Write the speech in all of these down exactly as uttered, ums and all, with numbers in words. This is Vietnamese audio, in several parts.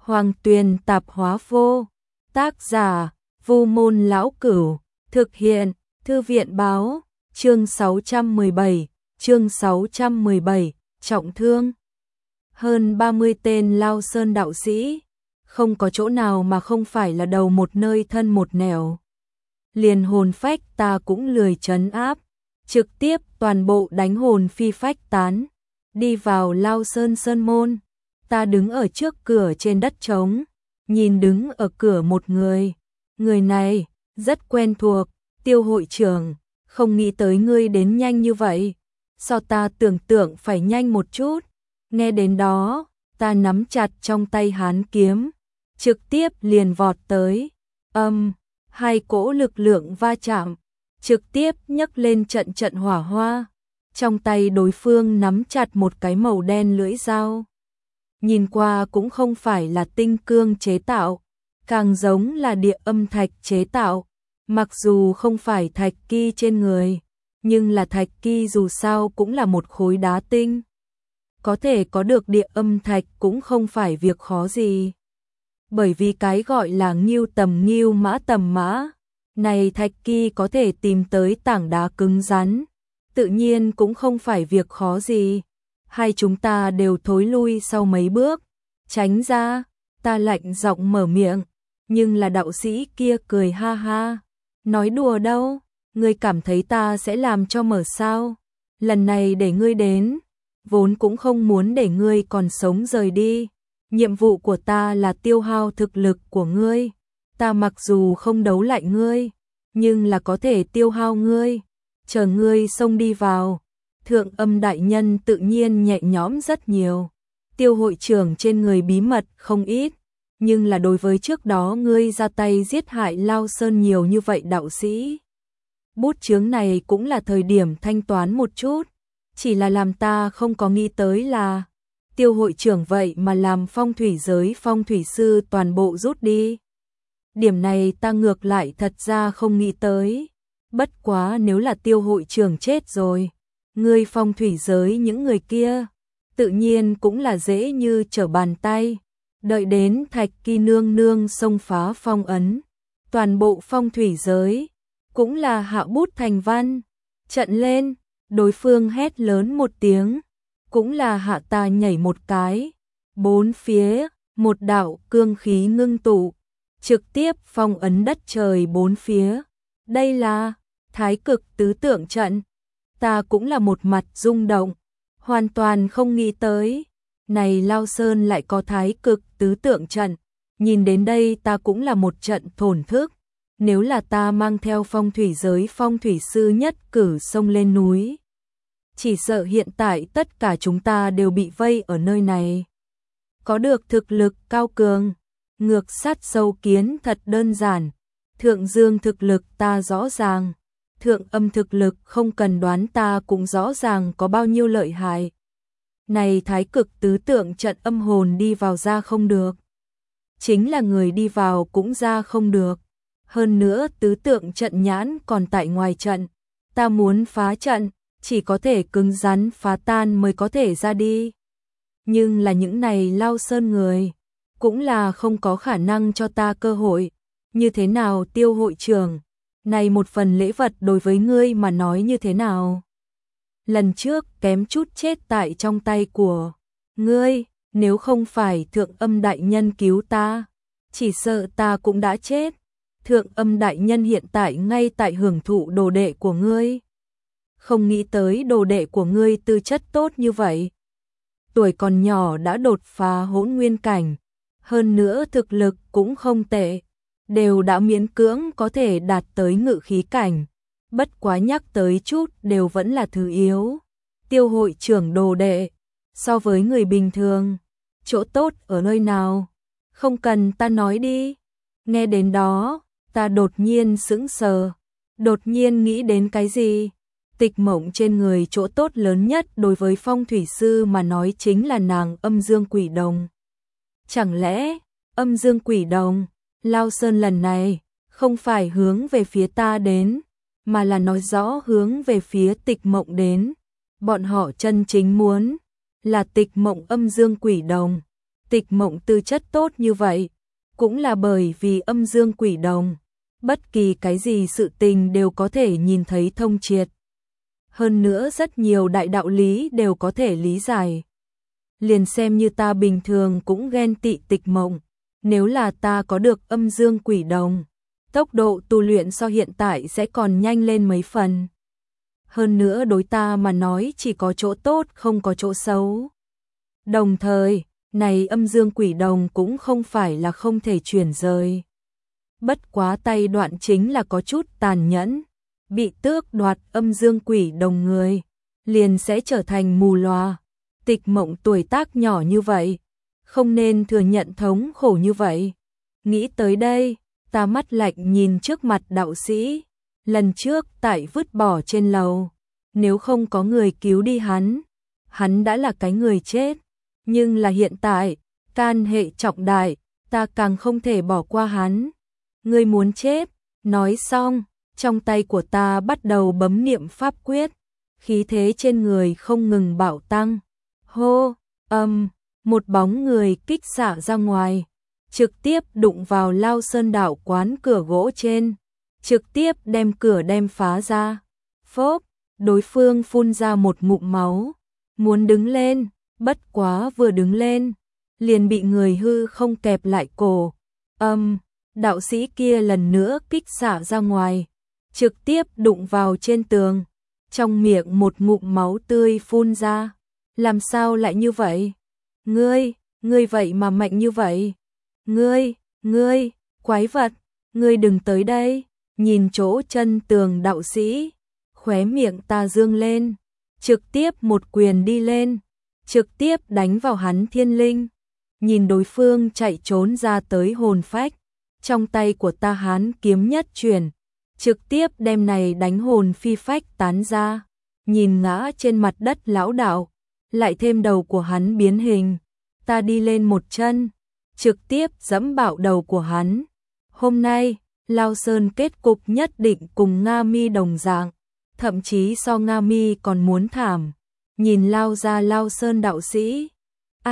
Hoàng Tuyền Tạp Hóa Vô. Tác giả: Vu Môn Lão Cửu. Thực hiện: Thư viện Báo. Chương sáu trăm mười bảy. Chương sáu trăm mười bảy. Trọng thương. Hơn ba mươi tên Lao Sơn đạo sĩ, không có chỗ nào mà không phải là đầu một nơi thân một nẻo. Liền hồn phách ta cũng lười trấn áp, trực tiếp toàn bộ đánh hồn phi phách tán, đi vào Lao Sơn sơn môn. Ta đứng ở trước cửa trên đất trống, nhìn đứng ở cửa một người. Người này rất quen thuộc, Tiêu hội trưởng, không nghĩ tới ngươi đến nhanh như vậy. So ta tưởng tượng phải nhanh một chút. Nghe đến đó, ta nắm chặt trong tay hán kiếm, trực tiếp liền vọt tới. Âm, hai cỗ lực lượng va chạm, trực tiếp nhấc lên trận trận hỏa hoa. Trong tay đối phương nắm chặt một cái màu đen lưỡi dao. Nhìn qua cũng không phải là tinh cương chế tạo, càng giống là địa âm thạch chế tạo. Mặc dù không phải thạch ki trên người, nhưng là thạch ki dù sao cũng là một khối đá tinh. Có thể có được địa âm thạch cũng không phải việc khó gì. Bởi vì cái gọi là ngưu tầm ngưu mã tầm mã, này thạch ki có thể tìm tới tảng đá cứng rắn, tự nhiên cũng không phải việc khó gì. Hai chúng ta đều thối lui sau mấy bước, tránh ra. Ta lạnh giọng mở miệng, nhưng là đạo sĩ kia cười ha ha. Nói đùa đâu, ngươi cảm thấy ta sẽ làm cho mở sao? Lần này để ngươi đến, vốn cũng không muốn để ngươi còn sống rời đi. Nhiệm vụ của ta là tiêu hao thực lực của ngươi. Ta mặc dù không đấu lại ngươi, nhưng là có thể tiêu hao ngươi. Chờ ngươi xông đi vào, Thượng Âm đại nhân tự nhiên nhẹ nhõm rất nhiều. Tiêu hội trưởng trên người bí mật không ít, nhưng là đối với trước đó ngươi ra tay giết hại Lao Sơn nhiều như vậy đạo sĩ, bút chướng này cũng là thời điểm thanh toán một chút. Chỉ là làm ta không có nghĩ tới là Tiêu hội trưởng vậy mà làm phong thủy giới phong thủy sư toàn bộ rút đi. Điểm này ta ngược lại thật ra không nghĩ tới. Bất quá nếu là Tiêu hội trưởng chết rồi, ngươi phong thủy giới những người kia tự nhiên cũng là dễ như trở bàn tay. Đợi đến Thạch Kỳ nương nương xông phá phong ấn, toàn bộ phong thủy giới cũng là hạ bút thành văn. Trận lên, đối phương hét lớn một tiếng, cũng là hạ ta nhảy một cái. Bốn phía, một đạo cương khí ngưng tụ, trực tiếp phong ấn đất trời bốn phía. Đây là Thái Cực tứ tượng trận. Ta cũng là một mặt rung động, hoàn toàn không nghĩ tới. Này Lao Sơn lại có Thái Cực tứ tượng trận. Nhìn đến đây ta cũng là một trận thổn thức. Nếu là ta mang theo phong thủy giới phong thủy sư nhất cử xông lên núi, chỉ sợ hiện tại tất cả chúng ta đều bị vây ở nơi này. Có được thực lực cao cường, ngược sát sâu kiến thật đơn giản. Thượng Dương thực lực ta rõ ràng, Thượng Âm thực lực không cần đoán ta cũng rõ ràng có bao nhiêu lợi hại. Này Thái Cực tứ tượng trận âm hồn đi vào ra không được, chính là người đi vào cũng ra không được. Hơn nữa tứ tượng trận nhãn còn tại ngoài trận. Ta muốn phá trận, chỉ có thể cứng rắn phá tan mới có thể ra đi. Nhưng là những này Lao Sơn người, cũng là không có khả năng cho ta cơ hội. Như thế nào Tiêu hội trưởng, này một phần lễ vật đối với ngươi mà nói như thế nào? Lần trước kém chút chết tại trong tay của ngươi, nếu không phải Thượng Âm đại nhân cứu ta, chỉ sợ ta cũng đã chết. Thượng Âm đại nhân hiện tại ngay tại hưởng thụ đồ đệ của ngươi. Không nghĩ tới đồ đệ của ngươi tư chất tốt như vậy. Tuổi còn nhỏ đã đột phá hỗn nguyên cảnh, hơn nữa thực lực cũng không tệ, đều đã miễn cưỡng có thể đạt tới ngự khí cảnh. Bất quá nhắc tới chút đều vẫn là thứ yếu. Tiêu hội trưởng đồ đệ, so với người bình thường, chỗ tốt ở nơi nào? Không cần ta nói đi. Nghe đến đó, ta đột nhiên sững sờ, đột nhiên nghĩ đến cái gì? Tịch Mộng trên người chỗ tốt lớn nhất đối với phong thủy sư mà nói chính là nàng âm dương quỷ đồng. Chẳng lẽ, âm dương quỷ đồng, Lao Sơn lần này, không phải hướng về phía ta đến, mà là nói rõ hướng về phía Tịch Mộng đến. Bọn họ chân chính muốn là Tịch Mộng âm dương quỷ đồng. Tịch Mộng tư chất tốt như vậy, cũng là bởi vì âm dương quỷ đồng, bất kỳ cái gì sự tình đều có thể nhìn thấy thông triệt. Hơn nữa rất nhiều đại đạo lý đều có thể lý giải. Liền xem như ta bình thường cũng ghen tị Tịch Mộng, nếu là ta có được âm dương quỷ đồng, tốc độ tu luyện so hiện tại sẽ còn nhanh lên mấy phần. Hơn nữa đối ta mà nói chỉ có chỗ tốt không có chỗ xấu. Đồng thời, này âm dương quỷ đồng cũng không phải là không thể chuyển rời. Bất quá tay đoạn chính là có chút tàn nhẫn, bị tước đoạt âm dương quỷ đồng người, liền sẽ trở thành mù lòa. Tịch Mộng tuổi tác nhỏ như vậy, không nên thừa nhận thống khổ như vậy. Nghĩ tới đây, ta mắt lạnh nhìn trước mặt đạo sĩ, lần trước tại vứt bỏ trên lầu, nếu không có người cứu đi hắn, hắn đã là cái người chết. Nhưng là hiện tại, can hệ trọng đại, ta càng không thể bỏ qua hắn. Ngươi muốn chết, nói xong, trong tay của ta bắt đầu bấm niệm pháp quyết, khí thế trên người không ngừng bạo tăng. Hô, âm, một bóng người kích xạ ra ngoài, trực tiếp đụng vào Lao Sơn đạo quán cửa gỗ trên, trực tiếp đem cửa đem phá ra. Phốp, đối phương phun ra một ngụm máu, muốn đứng lên, bất quá vừa đứng lên, liền bị người hư không kẹp lại cổ. Âm, đạo sĩ kia lần nữa kích xạ ra ngoài, trực tiếp đụng vào trên tường, trong miệng một ngụm máu tươi phun ra. Làm sao lại như vậy? Ngươi, ngươi vậy mà mạnh như vậy? Ngươi, ngươi, quái vật, ngươi đừng tới đây. Nhìn chỗ chân tường đạo sĩ, khóe miệng ta dương lên, trực tiếp một quyền đi lên, trực tiếp đánh vào hắn thiên linh. Nhìn đối phương chạy trốn ra tới hồn phách, trong tay của ta hán kiếm nhất chuyển, trực tiếp đem này đánh hồn phi phách tán ra. Nhìn ngã trên mặt đất lão đạo, lại thêm đầu của hắn biến hình, ta đi lên một chân, trực tiếp giẫm bạo đầu của hắn. Hôm nay, Lao Sơn kết cục nhất định cùng Nga Mi đồng dạng, thậm chí so Nga Mi còn muốn thảm. Nhìn lao ra Lao Sơn đạo sĩ, a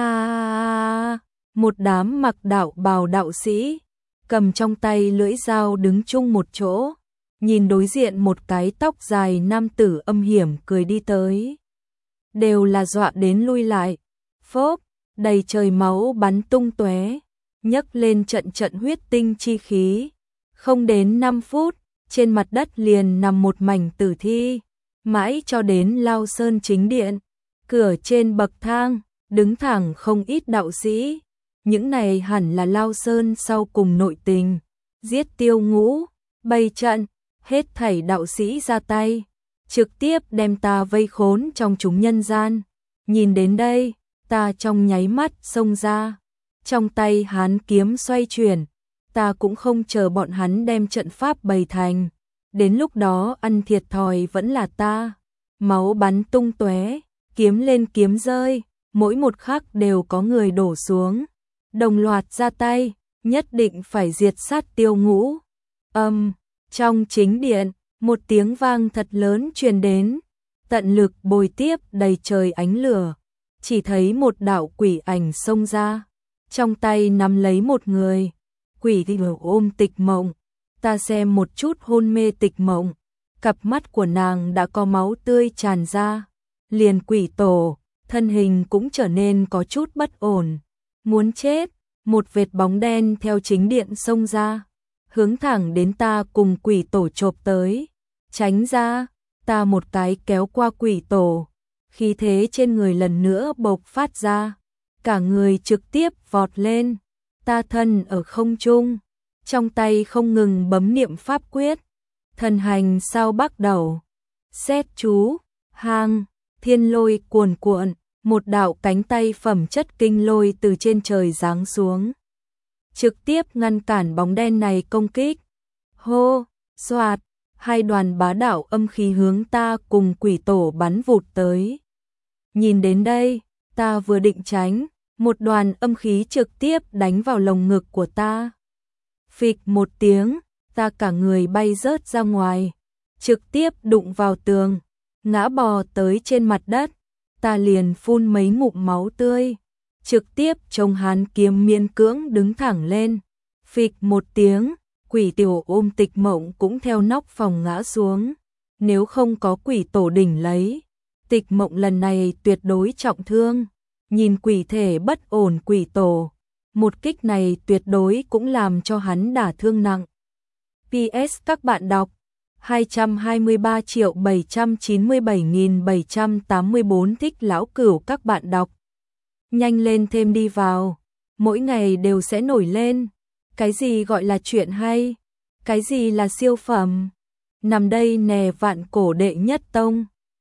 à, một đám mặc đạo bào đạo sĩ, cầm trong tay lưỡi dao đứng chung một chỗ, nhìn đối diện một cái tóc dài nam tử âm hiểm cười đi tới. Đều là dọa đến lui lại, phốp, đầy trời máu bắn tung tóe, nhấc lên trận trận huyết tinh chi khí. Không đến năm phút, trên mặt đất liền nằm một mảnh tử thi, mãi cho đến Lao Sơn chính điện, cửa trên bậc thang, đứng thẳng không ít đạo sĩ. Những này hẳn là Lao Sơn sau cùng nội tình, giết Tiêu Ngũ, bày trận, hết thảy đạo sĩ ra tay, trực tiếp đem ta vây khốn trong chúng nhân gian. Nhìn đến đây, ta trong nháy mắt xông ra, trong tay hán kiếm xoay chuyển, ta cũng không chờ bọn hắn đem trận pháp bày thành, đến lúc đó ăn thiệt thòi vẫn là ta. Máu bắn tung tóe, kiếm lên kiếm rơi, mỗi một khắc đều có người đổ xuống, đồng loạt ra tay, nhất định phải diệt sát Tiêu Ngũ. Âm, trong chính điện, một tiếng vang thật lớn truyền đến, tận lực bồi tiếp đầy trời ánh lửa, chỉ thấy một đạo quỷ ảnh xông ra, trong tay nắm lấy một người, quỷ thì ôm Tịch Mộng. Ta xem một chút hôn mê Tịch Mộng, cặp mắt của nàng đã có máu tươi tràn ra, liền quỷ tổ, thân hình cũng trở nên có chút bất ổn, muốn chết. Một vệt bóng đen theo chính điện xông ra, hướng thẳng đến ta cùng quỷ tổ chộp tới. Tránh ra, ta một cái kéo qua quỷ tổ, khí thế trên người lần nữa bộc phát ra, cả người trực tiếp vọt lên, ta thân ở không trung, trong tay không ngừng bấm niệm pháp quyết, thần hành sao bắt đầu, xét chú, hang, thiên lôi cuồn cuộn, một đạo cánh tay phẩm chất kinh lôi từ trên trời giáng xuống, trực tiếp ngăn cản bóng đen này công kích. Hô, xoạt, hai đoàn bá đạo âm khí hướng ta cùng quỷ tổ bắn vụt tới. Nhìn đến đây, ta vừa định tránh, một đoàn âm khí trực tiếp đánh vào lồng ngực của ta. Phịch một tiếng, ta cả người bay rớt ra ngoài, trực tiếp đụng vào tường, ngã bò tới trên mặt đất, ta liền phun mấy ngụm máu tươi, trực tiếp trông hán kiếm miễn cưỡng đứng thẳng lên. Phịch một tiếng, quỷ tiểu ôm Tịch Mộng cũng theo nóc phòng ngã xuống. Nếu không có quỷ tổ đỉnh lấy, Tịch Mộng lần này tuyệt đối trọng thương. Nhìn quỷ thể bất ổn quỷ tổ, một kích này tuyệt đối cũng làm cho hắn đả thương nặng. pê ét các bạn đọc hai trăm hai mươi ba triệu bảy trăm chín mươi bảy nghìn bảy trăm tám mươi tư thích lão cửu các bạn đọc. Nhanh lên thêm đi vào, mỗi ngày đều sẽ nổi lên. Cái gì gọi là chuyện hay? Cái gì là siêu phẩm? Nằm đây nè vạn cổ đệ nhất tông.